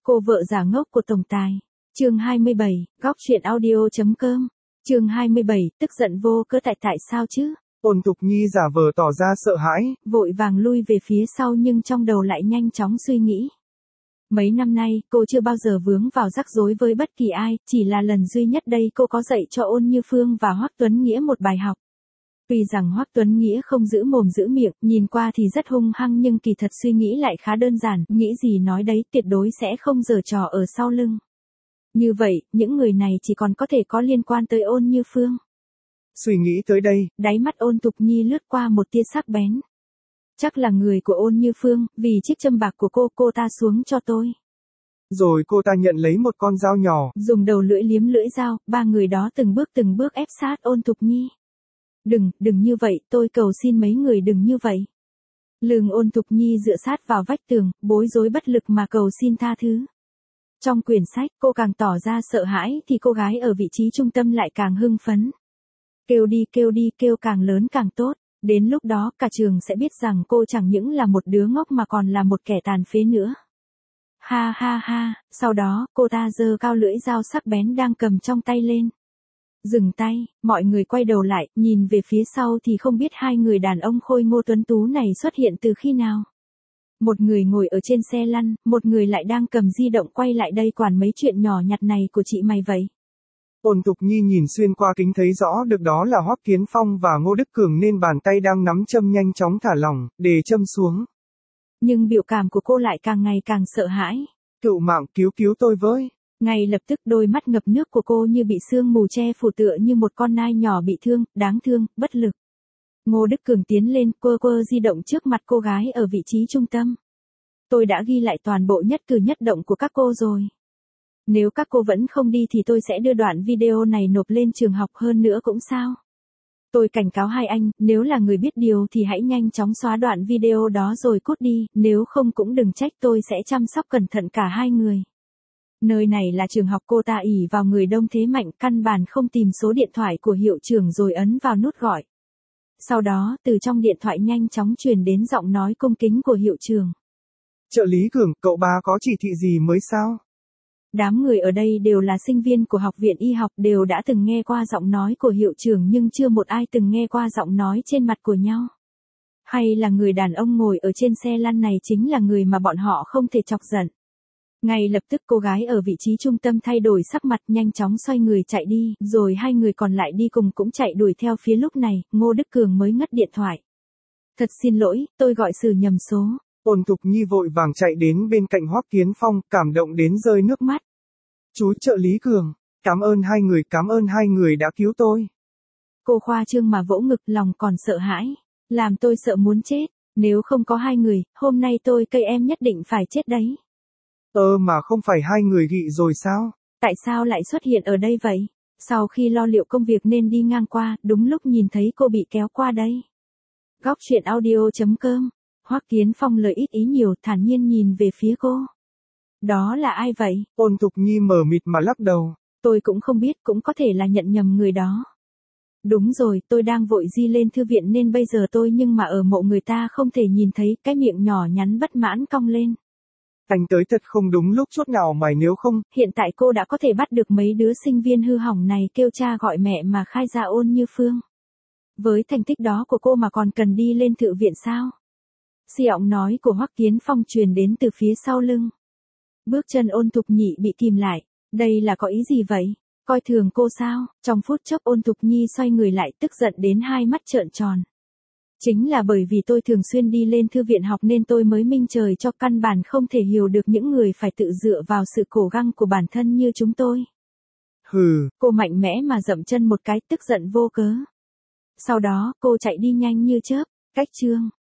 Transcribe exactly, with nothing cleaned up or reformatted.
Cô vợ giả ngốc của tổng tài. Chương hai mươi bảy, góc truyện audio.com. Chương hai mươi bảy, tức giận vô cớ tại tại sao chứ? Ôn Thục Nhi giả vờ tỏ ra sợ hãi, vội vàng lui về phía sau nhưng trong đầu lại nhanh chóng suy nghĩ. Mấy năm nay, cô chưa bao giờ vướng vào rắc rối với bất kỳ ai, chỉ là lần duy nhất đây cô có dạy cho Ôn Như Phương và Hoắc Tuấn Nghĩa một bài học. Tuy rằng Hoắc Tuấn Nghĩa không giữ mồm giữ miệng, nhìn qua thì rất hung hăng nhưng kỳ thật suy nghĩ lại khá đơn giản, nghĩ gì nói đấy, tuyệt đối sẽ không giở trò ở sau lưng. Như vậy, những người này chỉ còn có thể có liên quan tới Ôn Như Phương. Suy nghĩ tới đây, đáy mắt Ôn Thục Nhi lướt qua một tia sắc bén. Chắc là người của Ôn Như Phương, vì chiếc châm bạc của cô, cô ta xuống cho tôi. Rồi cô ta nhận lấy một con dao nhỏ, dùng đầu lưỡi liếm lưỡi dao, ba người đó từng bước từng bước ép sát Ôn Thục Nhi. Đừng, đừng như vậy, tôi cầu xin mấy người đừng như vậy. Lưng Ôn Thục Nhi dựa sát vào vách tường, bối rối bất lực mà cầu xin tha thứ. Trong quyển sách, cô càng tỏ ra sợ hãi thì cô gái ở vị trí trung tâm lại càng hưng phấn. Kêu đi kêu đi kêu càng lớn càng tốt, đến lúc đó cả trường sẽ biết rằng cô chẳng những là một đứa ngốc mà còn là một kẻ tàn phế nữa. Ha ha ha, sau đó cô ta giơ cao lưỡi dao sắc bén đang cầm trong tay lên. Dừng tay, mọi người quay đầu lại, nhìn về phía sau thì không biết hai người đàn ông khôi ngô tuấn tú này xuất hiện từ khi nào. Một người ngồi ở trên xe lăn, một người lại đang cầm di động quay lại đây quản mấy chuyện nhỏ nhặt này của chị mày vậy. Ôn Thục Nhi nhìn xuyên qua kính thấy rõ được đó là Hoắc Kiến Phong và Ngô Đức Cường nên bàn tay đang nắm châm nhanh chóng thả lỏng, để châm xuống. Nhưng biểu cảm của cô lại càng ngày càng sợ hãi. Cựu mạng cứu cứu tôi với. Ngay lập tức đôi mắt ngập nước của cô như bị sương mù che phủ tựa như một con nai nhỏ bị thương, đáng thương, bất lực. Ngô Đức Cường tiến lên quơ quơ di động trước mặt cô gái ở vị trí trung tâm. Tôi đã ghi lại toàn bộ nhất cử nhất động của các cô rồi. Nếu các cô vẫn không đi thì tôi sẽ đưa đoạn video này nộp lên trường học, hơn nữa cũng sao. Tôi cảnh cáo hai anh, nếu là người biết điều thì hãy nhanh chóng xóa đoạn video đó rồi cút đi, nếu không cũng đừng trách tôi sẽ chăm sóc cẩn thận cả hai người. Nơi này là trường học, cô ta ỷ vào người đông thế mạnh, căn bản không tìm số điện thoại của hiệu trưởng rồi ấn vào nút gọi. Sau đó, từ trong điện thoại nhanh chóng truyền đến giọng nói cung kính của hiệu trưởng. Trợ lý Cường, cậu ba có chỉ thị gì mới sao? Đám người ở đây đều là sinh viên của học viện y học, đều đã từng nghe qua giọng nói của hiệu trưởng nhưng chưa một ai từng nghe qua giọng nói trên mặt của nhau. Hay là người đàn ông ngồi ở trên xe lăn này chính là người mà bọn họ không thể chọc giận. Ngay lập tức cô gái ở vị trí trung tâm thay đổi sắc mặt, nhanh chóng xoay người chạy đi, rồi hai người còn lại đi cùng cũng chạy đuổi theo phía. Lúc này, Ngô Đức Cường mới ngắt điện thoại. Thật xin lỗi, tôi gọi xử nhầm số. Ôn Thục Nhi vội vàng chạy đến bên cạnh Hoắc Kiến Phong, cảm động đến rơi nước mắt. Chú trợ lý Cường, cảm ơn hai người, cảm ơn hai người đã cứu tôi. Cô khoa trương mà vỗ ngực, lòng còn sợ hãi. Làm tôi sợ muốn chết, nếu không có hai người, hôm nay tôi cây em nhất định phải chết đấy. Ơ mà không phải hai người gị rồi sao? Tại sao lại xuất hiện ở đây vậy? Sau khi lo liệu công việc nên đi ngang qua, đúng lúc nhìn thấy cô bị kéo qua đây. Góc truyện audio.com. Hoắc Kiến Phong lời ít ý nhiều, thản nhiên nhìn về phía cô. Đó là ai vậy? Ôn Thục Nhi mờ mịt mà lắc đầu. Tôi cũng không biết, cũng có thể là nhận nhầm người đó. Đúng rồi, tôi đang vội di lên thư viện nên bây giờ tôi nhưng mà ở mộ người ta không thể nhìn thấy, cái miệng nhỏ nhắn bất mãn cong lên. Anh tới thật không đúng lúc chút nào mày, nếu không. Hiện tại cô đã có thể bắt được mấy đứa sinh viên hư hỏng này kêu cha gọi mẹ mà khai ra Ôn Như Phương. Với thành tích đó của cô mà còn cần đi lên thư viện sao? Giọng nói của Hoắc Kiến Phong truyền đến từ phía sau lưng. Bước chân Ôn Thục Nhi bị kìm lại. Đây là có ý gì vậy? Coi thường cô sao? Trong phút chốc Ôn Thục Nhi xoay người lại, tức giận đến hai mắt trợn tròn. Chính là bởi vì tôi thường xuyên đi lên thư viện học nên tôi mới minh trời cho, căn bản không thể hiểu được những người phải tự dựa vào sự cố gắng của bản thân như chúng tôi. Hừ. Cô mạnh mẽ mà dậm chân một cái, tức giận vô cớ. Sau đó, cô chạy đi nhanh như chớp, cách chương.